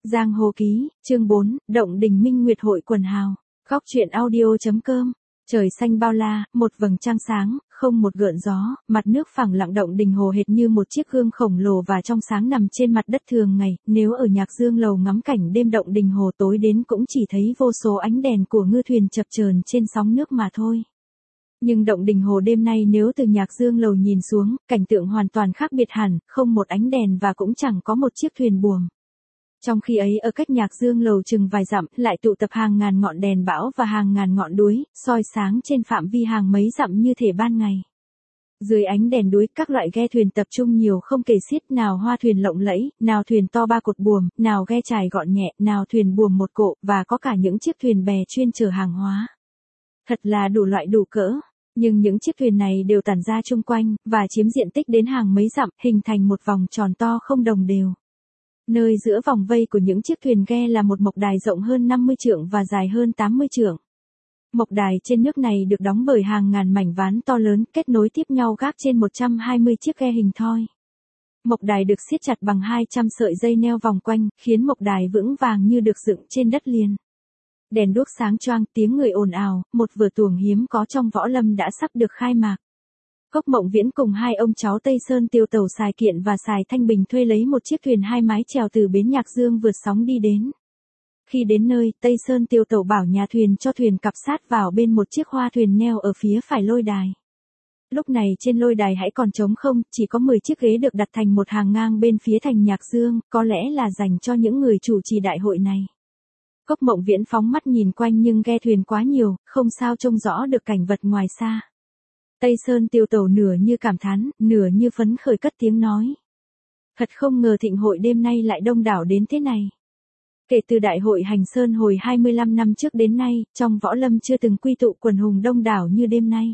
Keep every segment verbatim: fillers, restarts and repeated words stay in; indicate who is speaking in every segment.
Speaker 1: Giang Hồ Ký, chương bốn, Động Đình Minh Nguyệt Hội Quần Hào. Góc truyện audio.com. Trời xanh bao la, một vầng trăng sáng, không một gợn gió, mặt nước phẳng lặng. Động Đình Hồ hệt như một chiếc gương khổng lồ và trong sáng nằm trên mặt đất thường ngày. Nếu ở Nhạc Dương Lầu ngắm cảnh đêm Động Đình Hồ tối đến cũng chỉ thấy vô số ánh đèn của ngư thuyền chập chờn trên sóng nước mà thôi. Nhưng Động Đình Hồ đêm nay nếu từ Nhạc Dương Lầu nhìn xuống, cảnh tượng hoàn toàn khác biệt hẳn, không một ánh đèn và cũng chẳng có một chiếc thuyền buồm. Trong khi ấy ở cách Nhạc Dương Lầu chừng vài dặm, lại tụ tập hàng ngàn ngọn đèn bão và hàng ngàn ngọn đuối, soi sáng trên phạm vi hàng mấy dặm như thể ban ngày. Dưới ánh đèn đuối, các loại ghe thuyền tập trung nhiều không kể xiết, nào hoa thuyền lộng lẫy, nào thuyền to ba cột buồm, nào ghe chài gọn nhẹ, nào thuyền buồm một cộ, và có cả những chiếc thuyền bè chuyên chở hàng hóa. Thật là đủ loại đủ cỡ. Nhưng những chiếc thuyền này đều tản ra chung quanh, và chiếm diện tích đến hàng mấy dặm, hình thành một vòng tròn to không đồng đều. Nơi giữa vòng vây của những chiếc thuyền ghe là một mộc đài rộng hơn năm mươi trượng và dài hơn tám mươi trượng. Mộc đài trên nước này được đóng bởi hàng ngàn mảnh ván to lớn, kết nối tiếp nhau gác trên một trăm hai mươi chiếc ghe hình thoi. Mộc đài được siết chặt bằng hai trăm sợi dây neo vòng quanh, khiến mộc đài vững vàng như được dựng trên đất liền. Đèn đuốc sáng choang, tiếng người ồn ào, một vở tuồng hiếm có trong võ lâm đã sắp được khai mạc. Cốc Mộng Viễn cùng hai ông cháu Tây Sơn Tiêu Tẩu Sài Kiện và Sài Thanh Bình thuê lấy một chiếc thuyền hai mái chèo từ bến Nhạc Dương vượt sóng đi đến. Khi đến nơi, Tây Sơn Tiêu Tẩu bảo nhà thuyền cho thuyền cặp sát vào bên một chiếc hoa thuyền neo ở phía phải lôi đài. Lúc này trên lôi đài hãy còn trống không, chỉ có mười chiếc ghế được đặt thành một hàng ngang bên phía thành Nhạc Dương, có lẽ là dành cho những người chủ trì đại hội này. Cốc Mộng Viễn phóng mắt nhìn quanh nhưng ghe thuyền quá nhiều, không sao trông rõ được cảnh vật ngoài xa. Tây Sơn Tiêu Tẩu nửa như cảm thán, nửa như phấn khởi cất tiếng nói. Thật không ngờ thịnh hội đêm nay lại đông đảo đến thế này. Kể từ đại hội Hành Sơn hồi hai mươi lăm năm trước đến nay, trong võ lâm chưa từng quy tụ quần hùng đông đảo như đêm nay.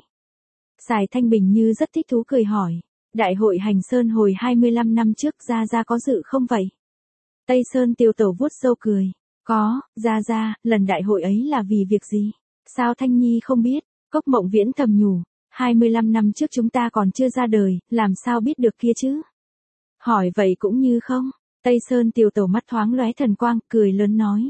Speaker 1: Sài Thanh Bình như rất thích thú cười hỏi. Đại hội Hành Sơn hồi hai mươi lăm năm trước Gia Gia có dự không vậy? Tây Sơn Tiêu Tẩu vuốt râu cười. Có, Gia Gia, lần đại hội ấy là vì việc gì? Sao Thanh Nhi không biết? Cốc Mộng Viễn thầm nhủ. hai mươi lăm năm trước chúng ta còn chưa ra đời, làm sao biết được kia chứ? Hỏi vậy cũng như không. Tây Sơn Tiêu Tẩu mắt thoáng lóe thần quang, cười lớn nói.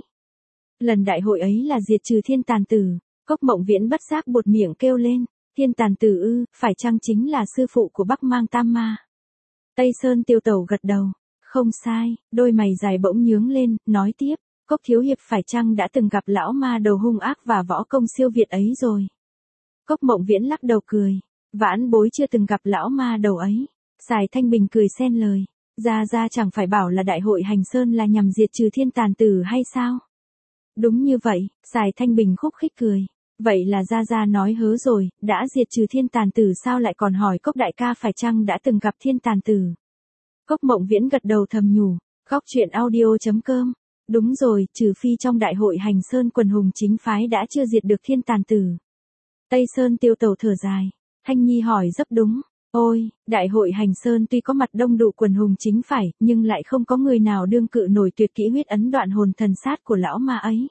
Speaker 1: Lần đại hội ấy là diệt trừ thiên tàn tử. Cốc Mộng Viễn bất giác buột miệng kêu lên. Thiên tàn tử ư, phải chăng chính là sư phụ của Bắc Mang Tam Ma? Tây Sơn Tiêu Tẩu gật đầu. Không sai, đôi mày dài bỗng nhướng lên, nói tiếp. Cốc thiếu hiệp phải chăng đã từng gặp lão ma đầu hung ác và võ công siêu việt ấy rồi? Cốc Mộng Viễn lắc đầu cười. Vãn bối chưa từng gặp lão ma đầu ấy. Sài Thanh Bình cười xen lời. Gia Gia chẳng phải bảo là đại hội Hành Sơn là nhằm diệt trừ thiên tàn tử hay sao? Đúng như vậy, Sài Thanh Bình khúc khích cười. Vậy là Gia Gia nói hớ rồi, đã diệt trừ thiên tàn tử sao lại còn hỏi Cốc đại ca phải chăng đã từng gặp thiên tàn tử? Cốc Mộng Viễn gật đầu thầm nhủ. Góc truyện audio.com. Đúng rồi, trừ phi trong đại hội Hành Sơn quần hùng chính phái đã chưa diệt được thiên tàn tử. Tây Sơn Tiêu Tẩu thở dài. Thanh Nhi hỏi rất đúng. Ôi, đại hội Hành Sơn tuy có mặt đông đủ quần hùng chính phải, nhưng lại không có người nào đương cự nổi tuyệt kỹ huyết ấn đoạn hồn thần sát của lão ma ấy.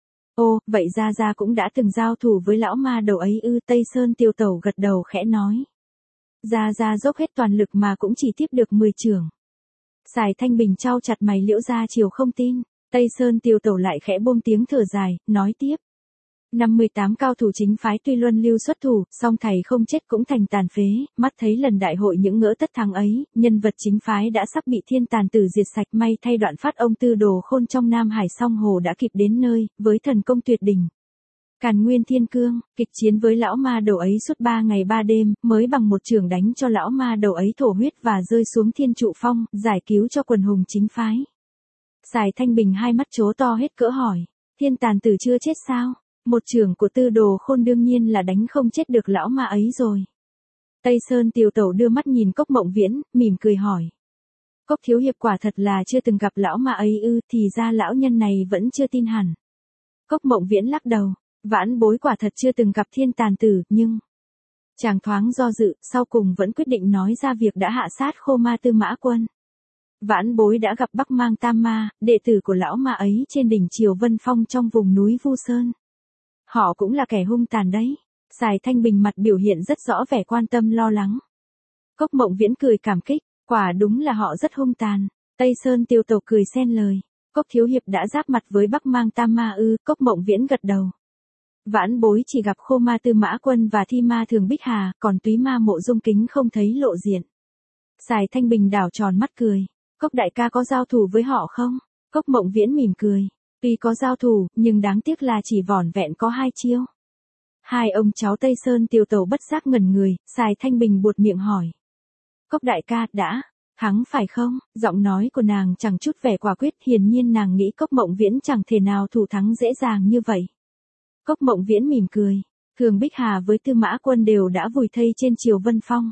Speaker 1: Ô, vậy Gia Gia cũng đã từng giao thủ với lão ma đầu ấy ư? Tây Sơn Tiêu Tẩu gật đầu khẽ nói. Gia Gia dốc hết toàn lực mà cũng chỉ tiếp được mười chưởng. Sài Thanh Bình trao chặt mày liễu ra chiều không tin. Tây Sơn Tiêu Tẩu lại khẽ buông tiếng thở dài, nói tiếp. năm mươi tám cao thủ chính phái tuy luân lưu xuất thủ, song thầy không chết cũng thành tàn phế, mắt thấy lần đại hội những ngỡ tất thắng ấy, nhân vật chính phái đã sắp bị thiên tàn tử diệt sạch, may thay Đoạn Phát ông Tư Đồ Khôn trong Nam Hải Song Hồ đã kịp đến nơi, với thần công tuyệt đỉnh. Càn Nguyên Thiên Cương, kịch chiến với lão ma đầu ấy suốt ba ngày ba đêm, mới bằng một chưởng đánh cho lão ma đầu ấy thổ huyết và rơi xuống thiên trụ phong, giải cứu cho quần hùng chính phái. Sài Thanh Bình hai mắt trố to hết cỡ hỏi, thiên tàn tử chưa chết sao? Một chưởng của Tư Đồ Khôn đương nhiên là đánh không chết được lão ma ấy rồi. Tây Sơn Tiêu Tẩu đưa mắt nhìn Cốc Mộng Viễn, mỉm cười hỏi. Cốc thiếu hiệp quả thật là chưa từng gặp lão ma ấy ư? Thì ra lão nhân này vẫn chưa tin hẳn. Cốc Mộng Viễn lắc đầu. Vãn bối quả thật chưa từng gặp thiên tàn tử, nhưng... Chàng thoáng do dự, sau cùng vẫn quyết định nói ra việc đã hạ sát Khô Ma Tư Mã Quân. Vãn bối đã gặp Bắc Mang Tam Ma, đệ tử của lão ma ấy trên đỉnh Triều Vân Phong trong vùng núi Vu Sơn. Họ cũng là kẻ hung tàn đấy. Sài Thanh Bình mặt biểu hiện rất rõ vẻ quan tâm lo lắng. Cốc Mộng Viễn cười cảm kích, quả đúng là họ rất hung tàn. Tây Sơn Tiêu Tẩu cười xen lời. Cốc thiếu hiệp đã giáp mặt với Bắc Mang Tam Ma ư? Cốc Mộng Viễn gật đầu. Vãn bối chỉ gặp Khô Ma Tư Mã Quân và Thi Ma Thường Bích Hà, còn Túy Ma Mộ Dung Kính không thấy lộ diện. Sài Thanh Bình đảo tròn mắt cười. Cốc đại ca có giao thủ với họ không? Cốc Mộng Viễn mỉm cười. Tuy có giao thủ, nhưng đáng tiếc là chỉ vỏn vẹn có hai chiêu. Hai ông cháu Tây Sơn Tiêu Tẩu bất giác ngẩn người, Sài Thanh Bình buột miệng hỏi. Cốc đại ca đã thắng phải không? Giọng nói của nàng chẳng chút vẻ quả quyết, hiển nhiên nàng nghĩ Cốc Mộng Viễn chẳng thể nào thủ thắng dễ dàng như vậy. Cốc Mộng Viễn mỉm cười. Thường Bích Hà với Tư Mã Quân đều đã vùi thây trên Triều Vân Phong.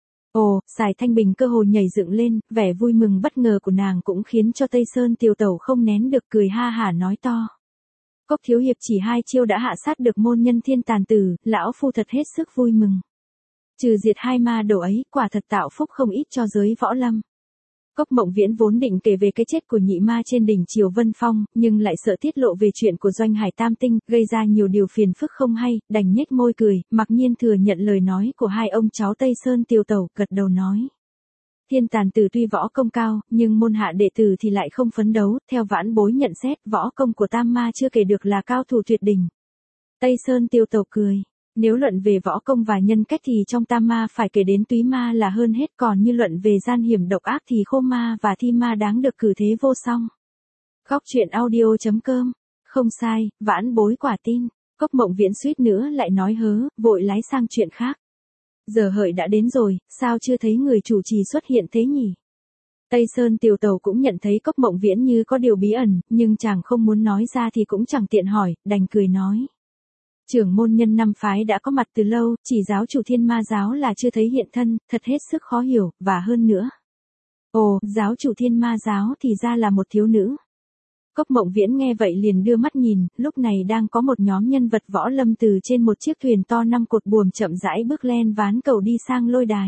Speaker 1: Ồ, Sài Thanh Bình cơ hồ nhảy dựng lên, vẻ vui mừng bất ngờ của nàng cũng khiến cho Tây Sơn Tiêu Tẩu không nén được cười ha hả nói to. Cốc thiếu hiệp chỉ hai chiêu đã hạ sát được môn nhân Thiên Tàn Tử, lão phu thật hết sức vui mừng. Trừ diệt hai ma đầu ấy, quả thật tạo phúc không ít cho giới võ lâm. Cốc Mộng Viễn vốn định kể về cái chết của nhị ma trên đỉnh Triều Vân Phong, nhưng lại sợ tiết lộ về chuyện của Doanh Hải Tam Tinh, gây ra nhiều điều phiền phức không hay, đành nhếch môi cười, mặc nhiên thừa nhận lời nói của hai ông cháu Tây Sơn Tiêu Tẩu, gật đầu nói. Thiên Tàn Tử tuy võ công cao, nhưng môn hạ đệ tử thì lại không phấn đấu, theo vãn bối nhận xét, võ công của Tam Ma chưa kể được là cao thủ tuyệt đỉnh. Tây Sơn Tiêu Tẩu cười. Nếu luận về võ công và nhân cách thì trong Tam Ma phải kể đến Túy Ma là hơn hết, còn như luận về gian hiểm độc ác thì Khô Ma và Thi Ma đáng được cử thế vô song. Góc truyện audio chấm com. Không sai, vãn bối quả tin. Cốc Mộng Viễn suýt nữa lại nói hớ, vội lái sang chuyện khác. Giờ hợi đã đến rồi, sao chưa thấy người chủ trì xuất hiện thế nhỉ? Tây Sơn Tiêu Tẩu cũng nhận thấy Cốc Mộng Viễn như có điều bí ẩn, nhưng chàng không muốn nói ra thì cũng chẳng tiện hỏi, đành cười nói. Trưởng môn nhân năm phái đã có mặt từ lâu, chỉ giáo chủ Thiên Ma giáo là chưa thấy hiện thân, thật hết sức khó hiểu, và hơn nữa. Ồ, giáo chủ Thiên Ma giáo thì ra là một thiếu nữ. Cốc Mộng Viễn nghe vậy liền đưa mắt nhìn, lúc này đang có một nhóm nhân vật võ lâm từ trên một chiếc thuyền to năm cột buồm chậm rãi bước len ván cầu đi sang lôi đài.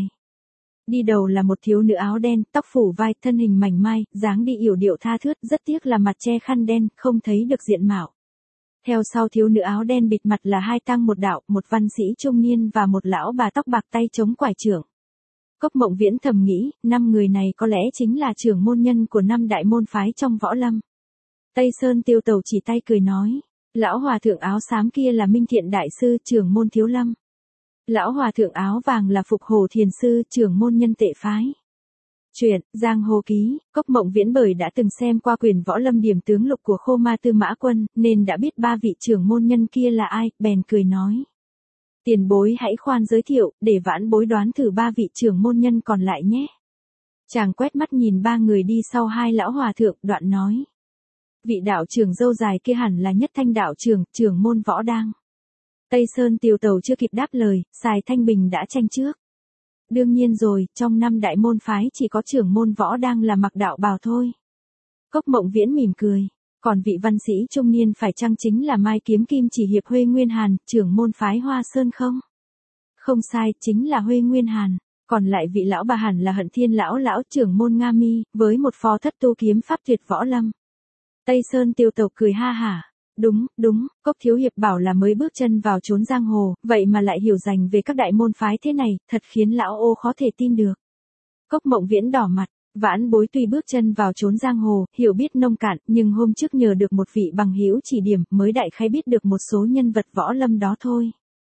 Speaker 1: Đi đầu là một thiếu nữ áo đen, tóc phủ vai, thân hình mảnh mai, dáng đi yểu điệu tha thướt, rất tiếc là mặt che khăn đen, không thấy được diện mạo. Theo sau thiếu nữ áo đen bịt mặt là hai tăng một đạo, một văn sĩ trung niên và một lão bà tóc bạc tay chống quải trưởng. Cốc Mộng Viễn thầm nghĩ, năm người này có lẽ chính là trưởng môn nhân của năm đại môn phái trong võ lâm. Tây Sơn Tiêu Tẩu chỉ tay cười nói, lão hòa thượng áo xám kia là Minh Thiện đại sư, trưởng môn Thiếu Lâm. Lão hòa thượng áo vàng là Phục Hồ thiền sư, trưởng môn Nhân Tệ phái. Chuyện Giang Hồ Ký. Cốc Mộng Viễn bởi đã từng xem qua quyển võ lâm điểm tướng lục của Khô Ma Tư Mã Quân, nên đã biết ba vị trưởng môn nhân kia là ai, bèn cười nói. Tiền bối hãy khoan giới thiệu, để vãn bối đoán thử ba vị trưởng môn nhân còn lại nhé. Chàng quét mắt nhìn ba người đi sau hai lão hòa thượng, đoạn nói. Vị đạo trưởng râu dài kia hẳn là Nhất Thanh đạo trưởng, trưởng môn võ đang. Tây Sơn Tiêu Tẩu chưa kịp đáp lời, Sài Thanh Bình đã tranh trước. Đương nhiên rồi, trong năm đại môn phái chỉ có trưởng môn võ đang là mặc đạo bào thôi. Cốc Mộng Viễn mỉm cười. Còn vị văn sĩ trung niên phải chăng chính là Mai Kiếm Kim Chỉ Hiệp Huê Nguyên Hàn, trưởng môn phái Hoa Sơn không? Không sai, chính là Huê Nguyên Hàn. Còn lại vị lão bà hẳn là Hận Thiên lão lão, trưởng môn Nga Mi, với một phò thất tu kiếm pháp tuyệt võ lâm. Tây Sơn Tiêu Tẩu cười ha hả. Đúng, đúng, Cốc thiếu hiệp bảo là mới bước chân vào chốn giang hồ, vậy mà lại hiểu rành về các đại môn phái thế này, thật khiến lão ô khó thể tin được. Cốc Mộng Viễn đỏ mặt, vãn bối tuy bước chân vào chốn giang hồ, hiểu biết nông cạn, nhưng hôm trước nhờ được một vị bằng hữu chỉ điểm, mới đại khái biết được một số nhân vật võ lâm đó thôi.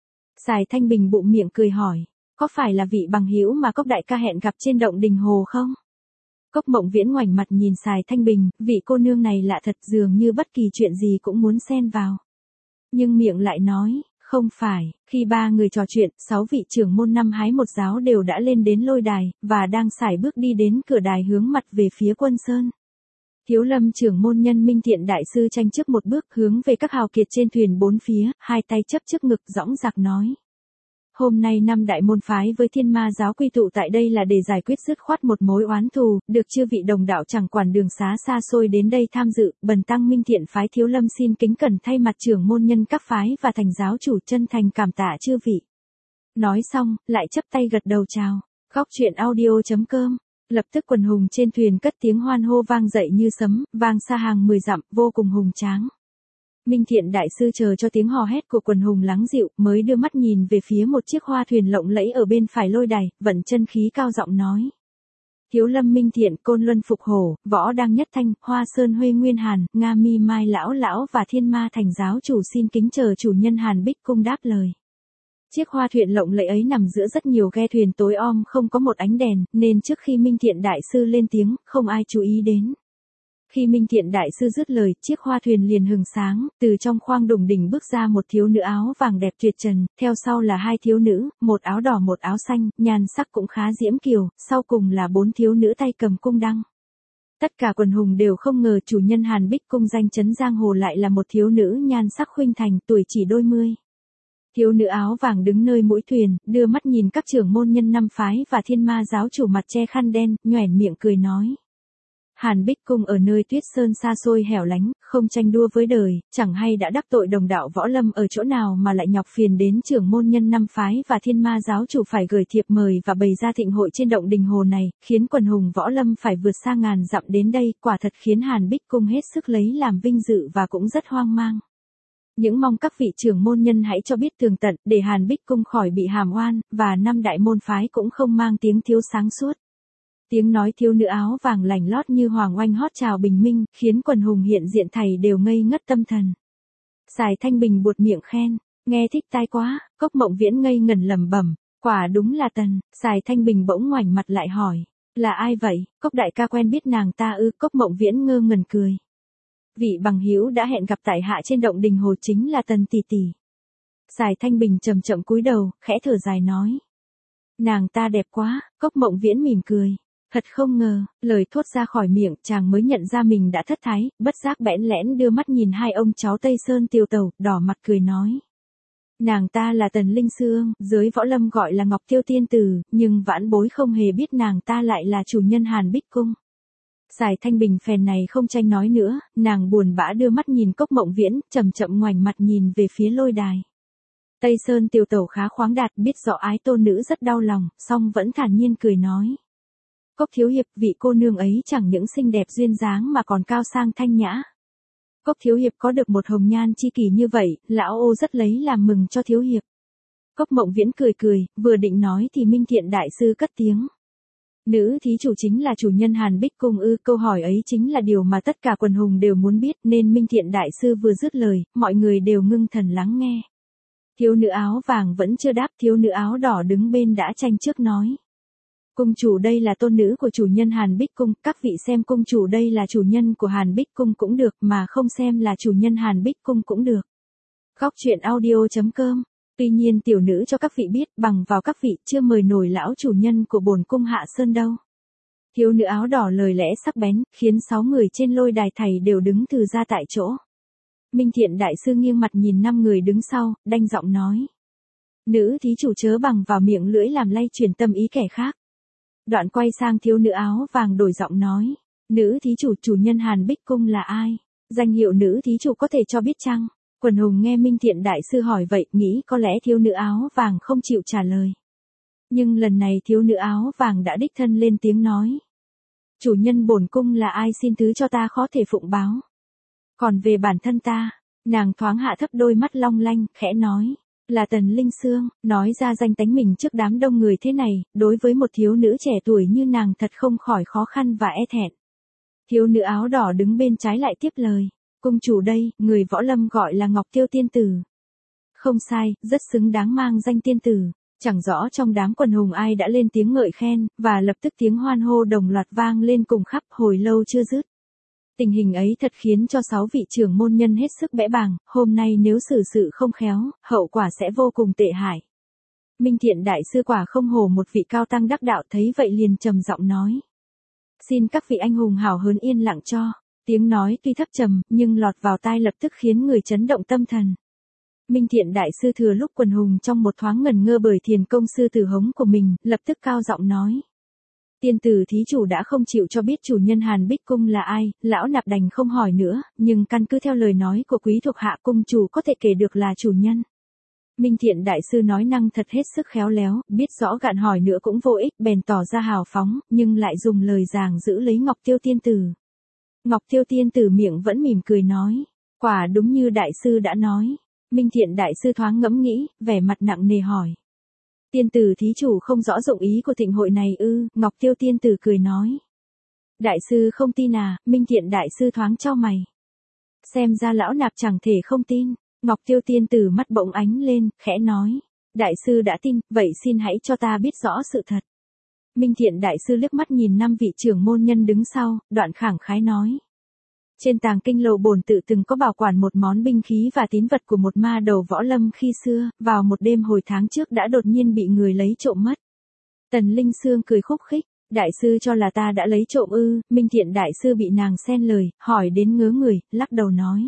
Speaker 1: Sài Thanh Bình bụng miệng cười hỏi, có phải là vị bằng hữu mà Cốc đại ca hẹn gặp trên động đình hồ không? Cốc Mộng Viễn ngoảnh mặt nhìn Sài Thanh Bình, vị cô nương này lạ thật, dường như bất kỳ chuyện gì cũng muốn xen vào. Nhưng miệng lại nói, không phải, khi ba người trò chuyện, sáu vị trưởng môn năm hái một giáo đều đã lên đến lôi đài, và đang sải bước đi đến cửa đài hướng mặt về phía Quân Sơn. Thiếu Lâm trưởng môn nhân Minh Thiện đại sư tranh trước một bước hướng về các hào kiệt trên thuyền bốn phía, hai tay chấp trước ngực dõng dạc nói. Hôm nay năm đại môn phái với Thiên Ma giáo quy tụ tại đây là để giải quyết dứt khoát một mối oán thù, được chư vị đồng đạo chẳng quản đường xá xa xôi đến đây tham dự, bần tăng Minh Thiện phái Thiếu Lâm xin kính cẩn thay mặt trưởng môn nhân các phái và thành giáo chủ chân thành cảm tạ chư vị. Nói xong, lại chấp tay gật đầu chào. Góc truyện audio chấm com. Lập tức quần hùng trên thuyền cất tiếng hoan hô vang dậy như sấm, vang xa hàng mười dặm, vô cùng hùng tráng. Minh Thiện đại sư chờ cho tiếng hò hét của quần hùng lắng dịu, mới đưa mắt nhìn về phía một chiếc hoa thuyền lộng lẫy ở bên phải lôi đài, vận chân khí cao giọng nói. Thiếu Lâm Minh Thiện, Côn Luân Phục Hổ, Võ Đăng Nhất Thanh, Hoa Sơn Huê Nguyên Hàn, Nga Mi Mai Lão Lão và Thiên Ma Thành giáo chủ xin kính chờ chủ nhân Hàn Bích Cung đáp lời. Chiếc hoa thuyền lộng lẫy ấy nằm giữa rất nhiều ghe thuyền tối om không có một ánh đèn, nên trước khi Minh Thiện Đại Sư lên tiếng, không ai chú ý đến. Khi Minh Thiện Đại Sư dứt lời, chiếc hoa thuyền liền hừng sáng, từ trong khoang đùng đỉnh bước ra một thiếu nữ áo vàng đẹp tuyệt trần, theo sau là hai thiếu nữ, một áo đỏ một áo xanh, nhan sắc cũng khá diễm kiều, sau cùng là bốn thiếu nữ tay cầm cung đăng. Tất cả quần hùng đều không ngờ chủ nhân Hàn Bích Cung danh chấn giang hồ lại là một thiếu nữ nhan sắc khuynh thành, tuổi chỉ đôi mươi. Thiếu nữ áo vàng đứng nơi mũi thuyền, đưa mắt nhìn các trưởng môn nhân năm phái và Thiên Ma giáo chủ mặt che khăn đen, nhoẻn miệng cười nói. Hàn Bích Cung ở nơi Tuyết Sơn xa xôi hẻo lánh, không tranh đua với đời, chẳng hay đã đắc tội đồng đạo võ lâm ở chỗ nào mà lại nhọc phiền đến trưởng môn nhân năm phái và Thiên Ma giáo chủ phải gửi thiệp mời và bày ra thịnh hội trên động đình hồ này, khiến quần hùng võ lâm phải vượt xa ngàn dặm đến đây, quả thật khiến Hàn Bích Cung hết sức lấy làm vinh dự và cũng rất hoang mang. Những mong các vị trưởng môn nhân hãy cho biết tường tận, để Hàn Bích Cung khỏi bị hàm oan, và năm đại môn phái cũng không mang tiếng thiếu sáng suốt. Tiếng nói thiếu nữ áo vàng lành lót như hoàng oanh hót chào bình minh, khiến quần hùng hiện diện thầy đều ngây ngất tâm thần. Sài Thanh Bình buột miệng khen, nghe thích tai quá, Cốc Mộng Viễn ngây ngẩn lẩm bẩm, quả đúng là Tần. Sài Thanh Bình bỗng ngoảnh mặt lại hỏi, là ai vậy? Cốc đại ca quen biết nàng ta ư? Cốc Mộng Viễn ngơ ngẩn cười. Vị bằng hữu đã hẹn gặp tại hạ trên động đình hồ chính là Tần tỷ tỷ. Sài Thanh Bình chậm chậm cúi đầu, khẽ thở dài nói, nàng ta đẹp quá. Cốc Mộng Viễn mỉm cười. Thật không ngờ, lời thốt ra khỏi miệng, chàng mới nhận ra mình đã thất thái, bất giác bẽn lẽn đưa mắt nhìn hai ông cháu Tây Sơn Tiêu Tẩu, đỏ mặt cười nói. Nàng ta là Tần Linh Sương, giới võ lâm gọi là Ngọc Tiêu Tiên Tử, nhưng vãn bối không hề biết nàng ta lại là chủ nhân Hàn Bích Cung. Sài Thanh Bình phèn này không tranh nói nữa, nàng buồn bã đưa mắt nhìn Cốc Mộng Viễn, chậm chậm ngoảnh mặt nhìn về phía lôi đài. Tây Sơn Tiêu Tẩu khá khoáng đạt, biết rõ ái tôn nữ rất đau lòng, song vẫn thản nhiên cười nói. Cốc thiếu hiệp, vị cô nương ấy chẳng những xinh đẹp duyên dáng mà còn cao sang thanh nhã. Cốc thiếu hiệp có được một hồng nhan chi kỷ như vậy, lão ô rất lấy làm mừng cho thiếu hiệp. Cốc Mộng Viễn cười cười, vừa định nói thì Minh Thiện Đại Sư cất tiếng. Nữ thí chủ chính là chủ nhân Hàn Bích Cung ư? Câu hỏi ấy chính là điều mà tất cả quần hùng đều muốn biết, nên Minh Thiện Đại Sư vừa dứt lời, mọi người đều ngưng thần lắng nghe. Thiếu nữ áo vàng vẫn chưa đáp, thiếu nữ áo đỏ đứng bên đã tranh trước nói. Cung chủ đây là tôn nữ của chủ nhân Hàn Bích Cung, các vị xem cung chủ đây là chủ nhân của Hàn Bích Cung cũng được, mà không xem là chủ nhân Hàn Bích Cung cũng được. Góc truyện audio chấm com. Tuy nhiên tiểu nữ cho các vị biết, bằng vào các vị chưa mời nổi lão chủ nhân của bổn cung Hạ Sơn đâu. Thiếu nữ áo đỏ lời lẽ sắc bén, khiến sáu người trên lôi đài thầy đều đứng từ ra tại chỗ. Minh Thiện Đại Sư nghiêng mặt nhìn năm người đứng sau, đanh giọng nói. Nữ thí chủ chớ bằng vào miệng lưỡi làm lay chuyển tâm ý kẻ khác. Đoạn quay sang thiếu nữ áo vàng đổi giọng nói. Nữ thí chủ chủ nhân Hàn Bích Cung là ai? Danh hiệu nữ thí chủ có thể cho biết chăng? Quần hùng nghe Minh Thiện Đại Sư hỏi vậy, nghĩ có lẽ thiếu nữ áo vàng không chịu trả lời. Nhưng lần này thiếu nữ áo vàng đã đích thân lên tiếng nói. Chủ nhân bổn cung là ai xin thứ cho ta khó thể phụng báo. Còn về bản thân ta, nàng thoáng hạ thấp đôi mắt long lanh, khẽ nói. Là Tần Linh Sương, nói ra danh tánh mình trước đám đông người thế này, đối với một thiếu nữ trẻ tuổi như nàng thật không khỏi khó khăn và e thẹn. Thiếu nữ áo đỏ đứng bên trái lại tiếp lời. Cung chủ đây, người võ lâm gọi là Ngọc Tiêu Tiên Tử. Không sai, rất xứng đáng mang danh tiên tử. Chẳng rõ trong đám quần hùng ai đã lên tiếng ngợi khen, và lập tức tiếng hoan hô đồng loạt vang lên cùng khắp hồi lâu chưa dứt. Tình hình ấy thật khiến cho sáu vị trưởng môn nhân hết sức bẽ bàng, hôm nay nếu xử sự không khéo, hậu quả sẽ vô cùng tệ hại. Minh Thiện Đại Sư quả không hổ một vị cao tăng đắc đạo, thấy vậy liền trầm giọng nói. Xin các vị anh hùng hảo hớn yên lặng cho. Tiếng nói tuy thấp trầm, nhưng lọt vào tai lập tức khiến người chấn động tâm thần. Minh Thiện Đại Sư thừa lúc quần hùng trong một thoáng ngẩn ngơ bởi thiền công sư tử hống của mình, lập tức cao giọng nói. Tiên tử thí chủ đã không chịu cho biết chủ nhân Hàn Bích Cung là ai, lão nạp đành không hỏi nữa, nhưng căn cứ theo lời nói của quý thuộc hạ cung chủ có thể kể được là chủ nhân. Minh Thiện Đại Sư nói năng thật hết sức khéo léo, biết rõ gạn hỏi nữa cũng vô ích, bèn tỏ ra hào phóng, nhưng lại dùng lời giảng giữ lấy Ngọc Tiêu Tiên Tử. Ngọc Tiêu Tiên Tử miệng vẫn mỉm cười nói, quả đúng như Đại Sư đã nói. Minh Thiện Đại Sư thoáng ngẫm nghĩ, vẻ mặt nặng nề hỏi. Tiên tử thí chủ không rõ dụng ý của thịnh hội này ư, Ngọc Tiêu tiên tử cười nói. Đại sư không tin à, Minh Thiện đại sư thoáng chau mày. Xem ra lão nạp chẳng thể không tin, Ngọc Tiêu tiên tử mắt bỗng ánh lên, khẽ nói. Đại sư đã tin, vậy xin hãy cho ta biết rõ sự thật. Minh Thiện đại sư liếc mắt nhìn năm vị trưởng môn nhân đứng sau, đoạn khẳng khái nói. Trên tàng kinh lầu bổn tự từng có bảo quản một món binh khí và tín vật của một ma đầu võ lâm khi xưa, vào một đêm hồi tháng trước đã đột nhiên bị người lấy trộm mất. Tần Linh Sương cười khúc khích, đại sư cho là ta đã lấy trộm ư? Minh Thiện đại sư bị nàng xen lời, hỏi đến ngớ người, lắc đầu nói.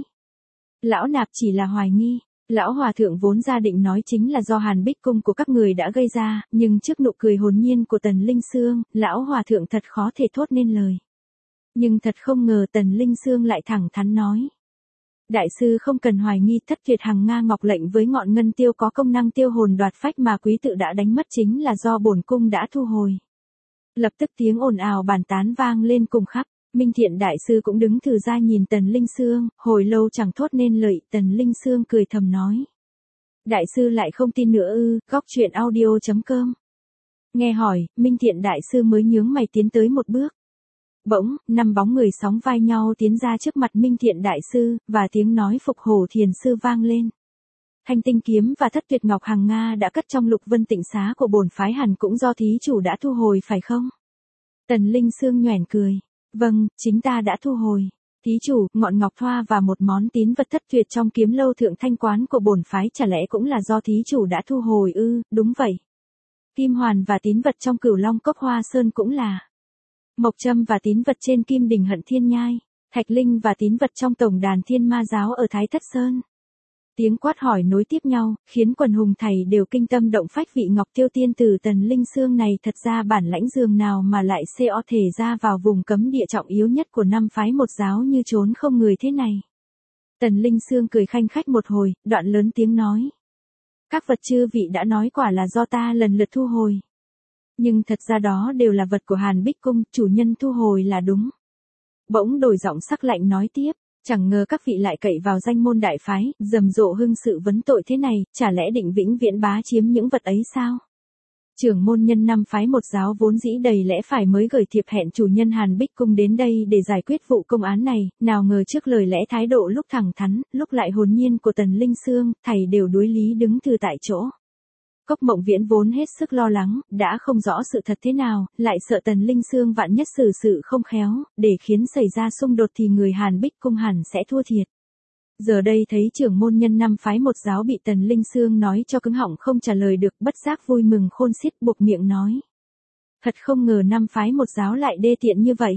Speaker 1: Lão nạp chỉ là hoài nghi, lão hòa thượng vốn gia định nói chính là do Hàn Bích cung của các người đã gây ra, nhưng trước nụ cười hồn nhiên của Tần Linh Sương, lão hòa thượng thật khó thể thốt nên lời. Nhưng thật không ngờ Tần Linh Sương lại thẳng thắn nói. Đại sư không cần hoài nghi, Thất Tuyệt Hằng Nga Ngọc lệnh với ngọn ngân tiêu có công năng tiêu hồn đoạt phách mà quý tự đã đánh mất chính là do bổn cung đã thu hồi. Lập tức tiếng ồn ào bàn tán vang lên cùng khắp, Minh Thiện đại sư cũng đứng thừ ra nhìn Tần Linh Sương, hồi lâu chẳng thốt nên lời, Tần Linh Sương cười thầm nói. Đại sư lại không tin nữa ư, góc truyện audio chấm com. Nghe hỏi, Minh Thiện đại sư mới nhướng mày tiến tới một bước. Bỗng, năm bóng người sóng vai nhau tiến ra trước mặt Minh Thiện đại sư, và tiếng nói phục hổ thiền sư vang lên. Thanh tinh kiếm và Thất Tuyệt Ngọc Hằng Nga đã cất trong Lục Vân Tịnh Xá của bổn phái hẳn cũng do thí chủ đã thu hồi phải không? Tần Linh Sương nhoẻn cười. Vâng, chính ta đã thu hồi. Thí chủ, ngọn ngọc thoa và một món tín vật thất tuyệt trong kiếm lâu thượng thanh quán của bổn phái chả lẽ cũng là do thí chủ đã thu hồi ư? Đúng vậy. Kim hoàn và tín vật trong Cửu Long Cốc Hoa Sơn cũng là. Mộc châm và tín vật trên Kim Đỉnh Hận Thiên Nhai, thạch linh và tín vật trong tổng đàn Thiên Ma giáo ở Thái Thất Sơn. Tiếng quát hỏi nối tiếp nhau, khiến quần hùng thầy đều kinh tâm động phách. Vị Ngọc Tiêu tiên tử Tần Linh Sương này thật ra bản lãnh dường nào mà lại co thể ra vào vùng cấm địa trọng yếu nhất của năm phái một giáo như trốn không người thế này. Tần Linh Sương cười khanh khách một hồi, đoạn lớn tiếng nói. Các vật chư vị đã nói quả là do ta lần lượt thu hồi. Nhưng thật ra đó đều là vật của Hàn Bích cung, chủ nhân thu hồi là đúng. Bỗng đổi giọng sắc lạnh nói tiếp. Chẳng ngờ các vị lại cậy vào danh môn đại phái, rầm rộ hưng sự vấn tội thế này, chả lẽ định vĩnh viễn bá chiếm những vật ấy sao? Trưởng môn nhân năm phái một giáo vốn dĩ đầy lẽ phải mới gửi thiệp hẹn chủ nhân Hàn Bích cung đến đây để giải quyết vụ công án này, nào ngờ trước lời lẽ thái độ lúc thẳng thắn, lúc lại hồn nhiên của Tần Linh Sương, thầy đều đối lý đứng từ tại chỗ. Cốc Mộng Viễn vốn hết sức lo lắng, đã không rõ sự thật thế nào, lại sợ Tần Linh Sương vạn nhất xử sự không khéo, để khiến xảy ra xung đột thì người Hàn Bích cung hẳn sẽ thua thiệt. Giờ đây thấy trưởng môn nhân năm phái một giáo bị Tần Linh Sương nói cho cứng họng không trả lời được, bất giác vui mừng khôn xiết buộc miệng nói. Thật không ngờ năm phái một giáo lại đê tiện như vậy.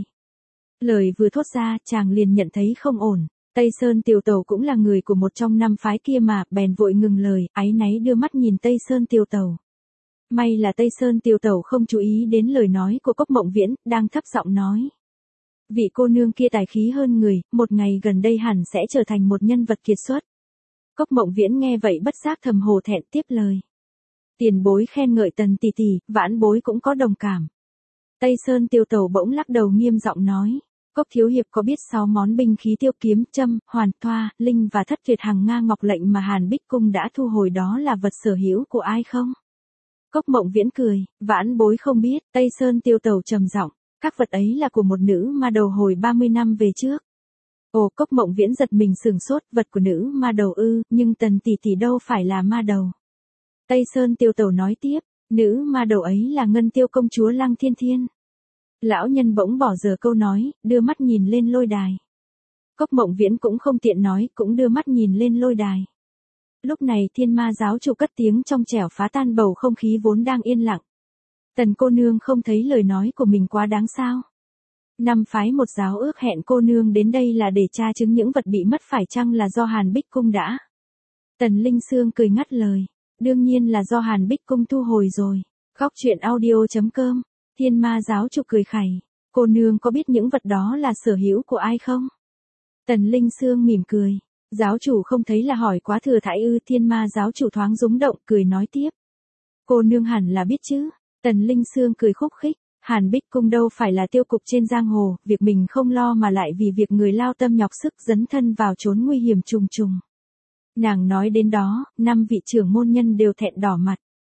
Speaker 1: Lời vừa thốt ra, chàng liền nhận thấy không ổn. Tây Sơn Tiểu Tẩu cũng là người của một trong năm phái kia mà, bèn vội ngừng lời, áy náy đưa mắt nhìn Tây Sơn Tiểu Tẩu. May là Tây Sơn Tiểu Tẩu không chú ý đến lời nói của Cốc Mộng Viễn, đang thấp giọng nói. Vị cô nương kia tài khí hơn người, một ngày gần đây hẳn sẽ trở thành một nhân vật kiệt xuất. Cốc Mộng Viễn nghe vậy bất giác thầm hổ thẹn tiếp lời. Tiền bối khen ngợi Tần tỷ tỷ, vãn bối cũng có đồng cảm. Tây Sơn Tiểu Tẩu bỗng lắc đầu nghiêm giọng nói. Cốc thiếu hiệp có biết sáu món binh khí tiêu kiếm, châm, hoàn, thoa, linh và Thất Tuyệt Hằng Nga Ngọc lệnh mà Hàn Bích cung đã thu hồi đó là vật sở hữu của ai không? Cốc Mộng Viễn cười, vãn bối không biết. Tây Sơn Tiêu Tẩu trầm giọng, các vật ấy là của một nữ ma đầu hồi ba mươi năm về trước. Ồ, Cốc Mộng Viễn giật mình sửng sốt, vật của nữ ma đầu ư, nhưng Tần tỷ tỷ đâu phải là ma đầu. Tây Sơn Tiêu Tẩu nói tiếp, nữ ma đầu ấy là Ngân Tiêu công chúa Lăng Thiên Thiên. Lão nhân bỗng bỏ dở câu nói, đưa mắt nhìn lên lôi đài. Cốc Mộng Viễn cũng không tiện nói, cũng đưa mắt nhìn lên lôi đài. Lúc này Thiên Ma giáo chủ cất tiếng trong trẻo phá tan bầu không khí vốn đang yên lặng. Tần cô nương không thấy lời nói của mình quá đáng sao? Năm phái một giáo ước hẹn cô nương đến đây là để tra chứng những vật bị mất phải chăng là do Hàn Bích cung đã. Tần Linh Sương cười ngắt lời, đương nhiên là do Hàn Bích cung thu hồi rồi. Góc truyện audio chấm com. Thiên Ma giáo chủ cười khẩy, cô nương có biết những vật đó là sở hữu của ai không? Tần Linh Sương mỉm cười, giáo chủ không thấy là hỏi quá thừa thãi ư? Thiên Ma giáo chủ thoáng rúng động, cười nói tiếp. Cô nương hẳn là biết chứ? Tần Linh Sương cười khúc khích, Hàn Bích cung đâu phải là tiêu cục trên giang hồ, việc mình không lo mà lại vì việc người lao tâm nhọc sức dấn thân vào chốn nguy hiểm trùng trùng. Nàng nói đến đó, năm vị trưởng môn nhân đều thẹn đỏ mặt.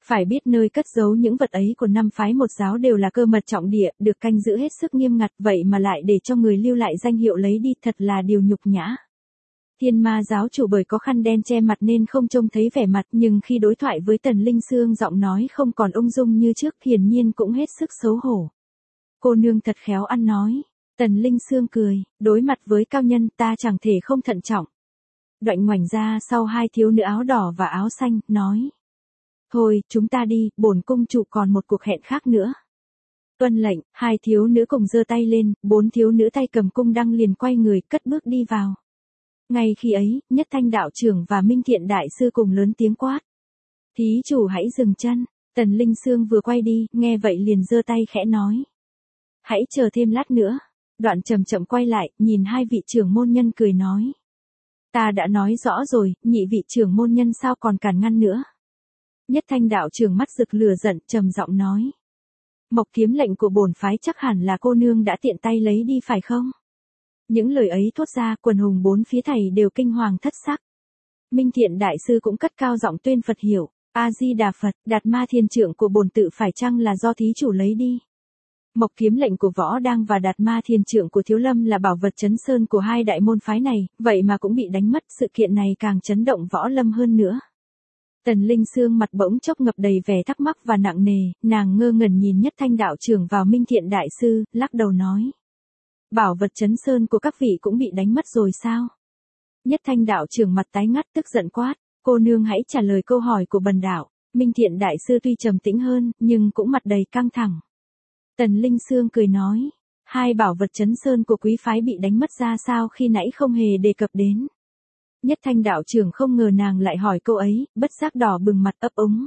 Speaker 1: Phải biết nơi cất giấu những vật ấy của năm phái một giáo đều là cơ mật trọng địa, được canh giữ hết sức nghiêm ngặt, vậy mà lại để cho người lưu lại danh hiệu lấy đi, thật là điều nhục nhã. Thiên Ma giáo chủ bởi có khăn đen che mặt nên không trông thấy vẻ mặt, nhưng khi đối thoại với Tần Linh Sương giọng nói không còn ung dung như trước, hiển nhiên cũng hết sức xấu hổ. Cô nương thật khéo ăn nói. Tần Linh Sương cười, đối mặt với cao nhân ta chẳng thể không thận trọng. Đoạnh ngoảnh ra sau hai thiếu nữ áo đỏ và áo xanh, nói. Thôi, chúng ta đi, bổn cung chủ còn một cuộc hẹn khác nữa. Tuân lệnh, hai thiếu nữ cùng giơ tay lên, bốn thiếu nữ tay cầm cung đăng liền quay người, cất bước đi vào. Ngay khi ấy, Nhất Thanh đạo trưởng và Minh Thiện đại sư cùng lớn tiếng quát. Thí chủ hãy dừng chân. Tần Linh Sương vừa quay đi, nghe vậy liền giơ tay khẽ nói. Hãy chờ thêm lát nữa. Đoạn chậm chậm quay lại, nhìn hai vị trưởng môn nhân cười nói. Ta đã nói rõ rồi, nhị vị trưởng môn nhân sao còn cản ngăn nữa. Nhất Thanh đạo trưởng mắt rực lửa giận, trầm giọng nói. Mộc kiếm lệnh của bổn phái chắc hẳn là cô nương đã tiện tay lấy đi phải không? Những lời ấy thốt ra, quần hùng bốn phía thầy đều kinh hoàng thất sắc. Minh Thiện đại sư cũng cất cao giọng tuyên Phật hiểu. A Di Đà Phật, Đạt Ma Thiên Trượng của bổn tự phải chăng là do thí chủ lấy đi? Mộc kiếm lệnh của Võ Đăng và Đạt Ma Thiên Trượng của Thiếu Lâm là bảo vật chấn sơn của hai đại môn phái này, vậy mà cũng bị đánh mất, sự kiện này càng chấn động Võ Lâm hơn nữa. Tần Linh Sương mặt bỗng chốc ngập đầy vẻ thắc mắc và nặng nề, nàng ngơ ngẩn nhìn Nhất Thanh đạo trưởng vào Minh Thiện đại sư, lắc đầu nói. Bảo vật chấn sơn của các vị cũng bị đánh mất rồi sao? Nhất Thanh đạo trưởng mặt tái ngắt tức giận quát, cô nương hãy trả lời câu hỏi của bần đạo. Minh Thiện đại sư tuy trầm tĩnh hơn, nhưng cũng mặt đầy căng thẳng. Tần Linh Sương cười nói, hai bảo vật chấn sơn của quý phái bị đánh mất ra sao khi nãy không hề đề cập đến. Nhất Thanh đạo trưởng không ngờ nàng lại hỏi câu ấy, bất giác đỏ bừng mặt ấp úng.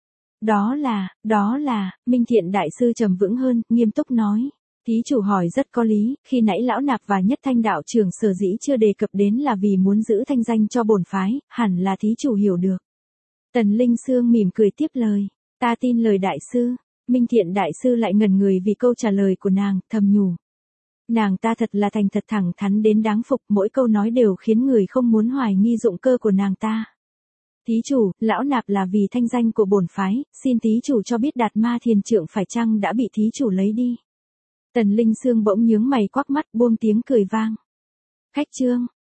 Speaker 1: Đó là, đó là, Minh Thiện đại sư trầm vững hơn, nghiêm túc nói. Thí chủ hỏi rất có lý, khi nãy lão nạp và Nhất Thanh đạo trưởng sở dĩ chưa đề cập đến là vì muốn giữ thanh danh cho bổn phái, hẳn là thí chủ hiểu được. Tần Linh Sương mỉm cười tiếp lời, ta tin lời đại sư. Minh Thiện đại sư lại ngẩn người vì câu trả lời của nàng, thầm nhủ. Nàng ta thật là thành thật thẳng thắn đến đáng phục, mỗi câu nói đều khiến người không muốn hoài nghi dụng cơ của nàng ta. Thí chủ, lão nạp là vì thanh danh của bổn phái, xin thí chủ cho biết Đạt Ma Thiên Trượng phải chăng đã bị thí chủ lấy đi. Tần Linh Sương bỗng nhướng mày quắc mắt buông tiếng cười vang. Khách trương,